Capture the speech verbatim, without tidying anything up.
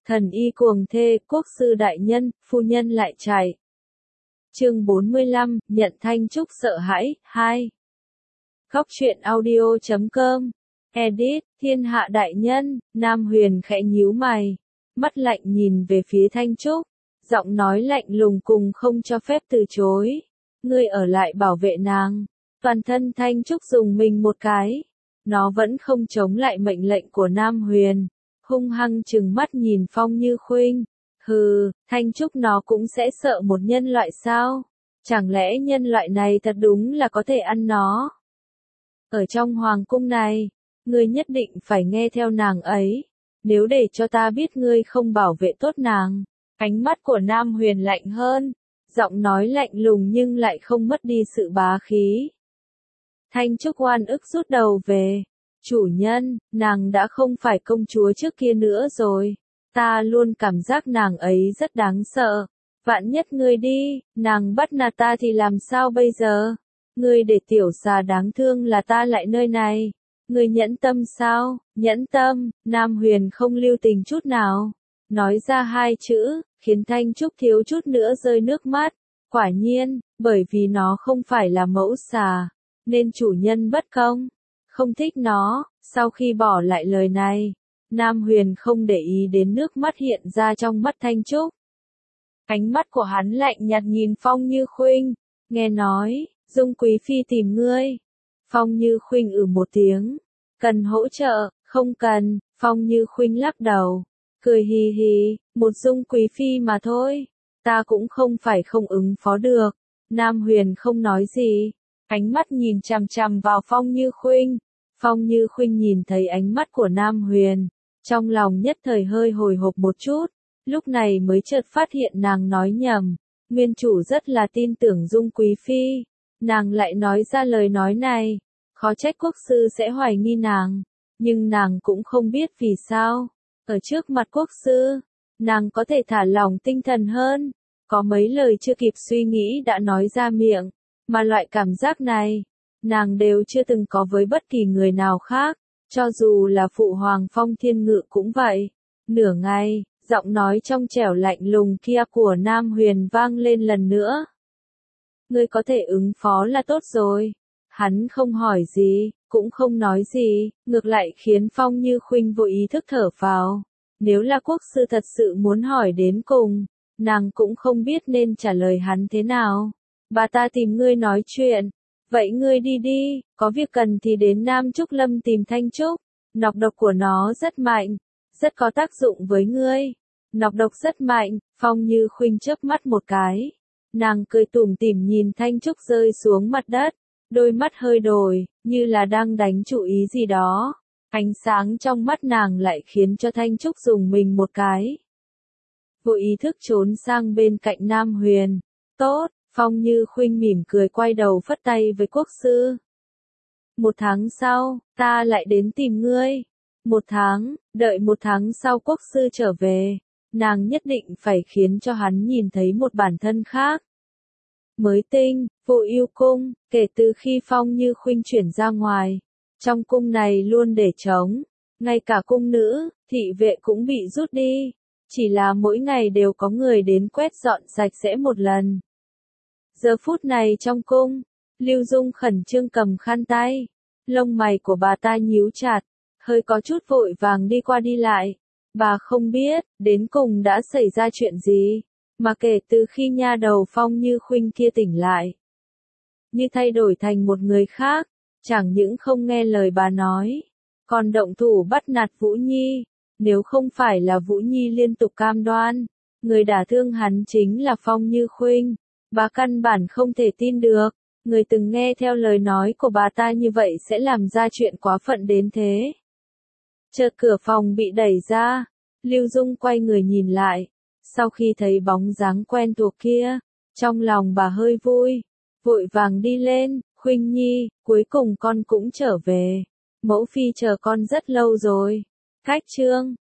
Thần y cuồng thê, quốc sư đại nhân, phu nhân lại chạy. Chương bốn mươi lăm, nhận Thanh Trúc sợ hãi, hai. Khóc chuyện audio chấm com. Edit, thiên hạ đại nhân, Nam Huyền khẽ nhíu mày. Mắt lạnh nhìn về phía Thanh Trúc. Giọng nói lạnh lùng cùng không cho phép từ chối. Ngươi ở lại bảo vệ nàng. Toàn thân Thanh Trúc dùng mình một cái. Nó vẫn không chống lại mệnh lệnh của Nam Huyền. Hung hăng trừng mắt nhìn Phong Như Khuynh. Hừ, Thanh Trúc nó cũng sẽ sợ một nhân loại sao? Chẳng lẽ nhân loại này thật đúng là có thể ăn nó? Ở trong hoàng cung này, ngươi nhất định phải nghe theo nàng ấy. Nếu để cho ta biết ngươi không bảo vệ tốt nàng. Ánh mắt của Nam Huyền lạnh hơn. Giọng nói lạnh lùng nhưng lại không mất đi sự bá khí. Thanh Trúc oan ức rút đầu về. Chủ nhân, nàng đã không phải công chúa trước kia nữa rồi. Ta luôn cảm giác nàng ấy rất đáng sợ. Vạn nhất ngươi đi, nàng bắt nạt ta thì làm sao bây giờ? Ngươi để tiểu xà đáng thương là ta lại nơi này. Ngươi nhẫn tâm sao? Nhẫn tâm, Nam Huyền không lưu tình chút nào. Nói ra hai chữ, khiến Thanh Trúc thiếu chút nữa rơi nước mắt. Quả nhiên, bởi vì nó không phải là mẫu xà, nên chủ nhân bất công. Không thích nó, sau khi bỏ lại lời này, Nam Huyền không để ý đến nước mắt hiện ra trong mắt Thanh Trúc. Ánh mắt của hắn lạnh nhạt nhìn Phong Như Khuynh, nghe nói, Dung Quý Phi tìm ngươi. Phong Như Khuynh ử một tiếng, cần hỗ trợ, không cần, Phong Như Khuynh lắc đầu, cười hì hì, một Dung Quý Phi mà thôi, ta cũng không phải không ứng phó được. Nam Huyền không nói gì, ánh mắt nhìn chằm chằm vào Phong Như Khuynh. Phong Như Khuynh nhìn thấy ánh mắt của Nam Huyền, trong lòng nhất thời hơi hồi hộp một chút, lúc này mới chợt phát hiện nàng nói nhầm, nguyên chủ rất là tin tưởng Dung Quý Phi, nàng lại nói ra lời nói này, khó trách quốc sư sẽ hoài nghi nàng, nhưng nàng cũng không biết vì sao, ở trước mặt quốc sư, nàng có thể thả lỏng tinh thần hơn, có mấy lời chưa kịp suy nghĩ đã nói ra miệng, mà loại cảm giác này, nàng đều chưa từng có với bất kỳ người nào khác, cho dù là phụ hoàng Phong Thiên Ngự cũng vậy. Nửa ngày, giọng nói trong trẻo lạnh lùng kia của Nam Huyền vang lên lần nữa. Ngươi có thể ứng phó là tốt rồi. Hắn không hỏi gì, cũng không nói gì, ngược lại khiến Phong Như Khuynh vô ý thức thở phào. Nếu là quốc sư thật sự muốn hỏi đến cùng, nàng cũng không biết nên trả lời hắn thế nào. Bà ta tìm ngươi nói chuyện. Vậy ngươi đi đi, có việc cần thì đến Nam Trúc Lâm tìm Thanh Trúc. Nọc độc của nó rất mạnh, rất có tác dụng với ngươi. Nọc độc rất mạnh, Phong Như Khuynh chớp mắt một cái. Nàng cười tủm tỉm nhìn Thanh Trúc rơi xuống mặt đất, đôi mắt hơi đổi, như là đang đánh chủ ý gì đó. Ánh sáng trong mắt nàng lại khiến cho Thanh Trúc dùng mình một cái. Vô ý thức trốn sang bên cạnh Nam Huyền. Tốt. Phong Như Khuynh mỉm cười quay đầu phất tay với quốc sư. Một tháng sau, ta lại đến tìm ngươi. Một tháng, đợi một tháng sau quốc sư trở về, nàng nhất định phải khiến cho hắn nhìn thấy một bản thân khác. Mới tinh, Vô Ưu cung, kể từ khi Phong Như Khuynh chuyển ra ngoài, trong cung này luôn để trống, ngay cả cung nữ, thị vệ cũng bị rút đi, chỉ là mỗi ngày đều có người đến quét dọn sạch sẽ một lần. Giờ phút này trong cung, Lưu Dung khẩn trương cầm khăn tay, lông mày của bà ta nhíu chặt, hơi có chút vội vàng đi qua đi lại. Bà không biết, đến cùng đã xảy ra chuyện gì, mà kể từ khi nha đầu Phong Như Khuynh kia tỉnh lại, như thay đổi thành một người khác, chẳng những không nghe lời bà nói, còn động thủ bắt nạt Vũ Nhi, nếu không phải là Vũ Nhi liên tục cam đoan, người đả thương hắn chính là Phong Như Khuynh. Bà căn bản không thể tin được, người từng nghe theo lời nói của bà ta như vậy sẽ làm ra chuyện quá phận đến thế. Chợt cửa phòng bị đẩy ra, Lưu Dung quay người nhìn lại, sau khi thấy bóng dáng quen thuộc kia, trong lòng bà hơi vui, vội vàng đi lên, Khuynh Nhi, cuối cùng con cũng trở về, mẫu phi chờ con rất lâu rồi. Cách chương